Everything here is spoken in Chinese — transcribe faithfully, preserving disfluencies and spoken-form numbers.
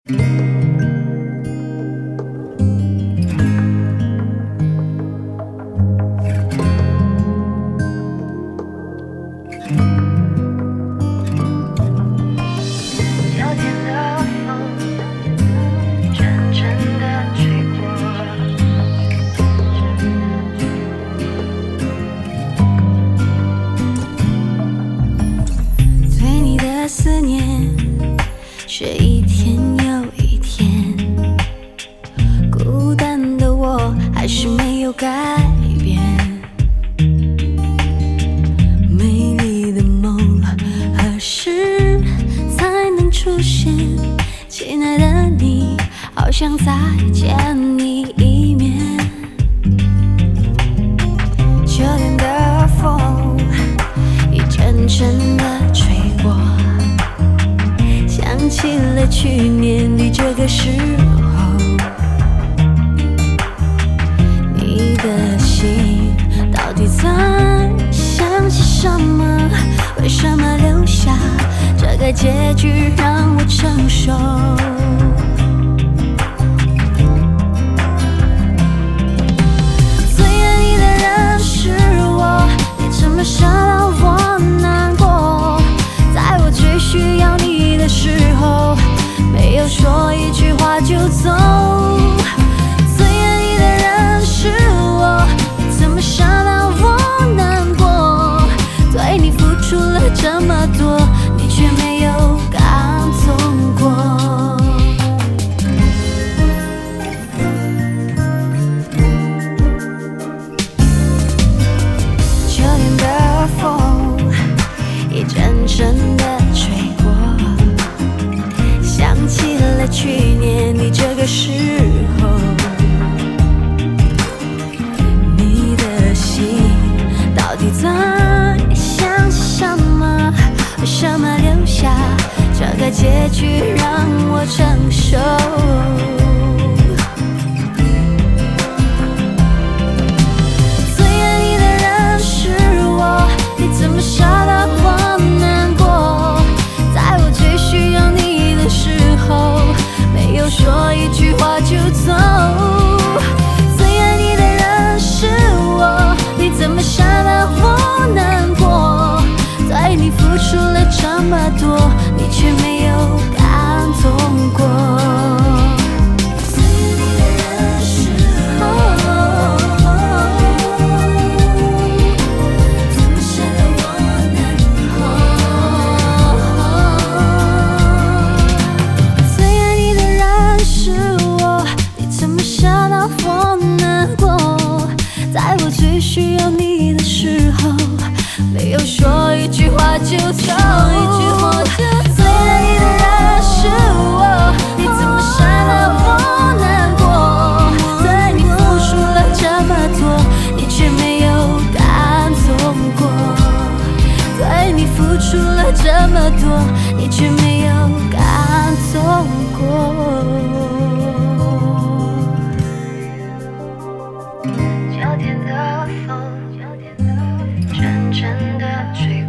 思念却一天又一天，孤单的我还是没有改变。美丽的梦何时才能出现？亲爱的你，好想再见你一面。秋天的风一阵阵的吹过，想起了去年的这个时候，你的心到底在想些什么？为什么留下这个结局让我承受？最爱你的人是我，你怎么舍得我难过？在我最需要你的时候，没有说一句话就走。最爱你的人是我，你怎么舍得我难过？对你付出了这么多，你却没有感动过。秋天的风一阵阵的吹过，想起了去年的这个时候，你的心到底在想些什么？为什么留下这个结局让我承受？最爱你的人是我，你怎么舍得我难过？在我最需要你的时候，没有说一句话就走。最爱你的人是我，你怎么舍得我难过？对你付出了这么多，你却没有感动过。最爱你的人是我，怎么舍得我难过？最爱你的人是我，你怎么舍得我难过？在我最需要你的时候，没有说一句话就走。最爱你的人是我，你怎么舍得我难过？对你付出了这么多，你却没有感动过。对你付出了这么多，你却没有感动过。秋天的风，阵阵的吹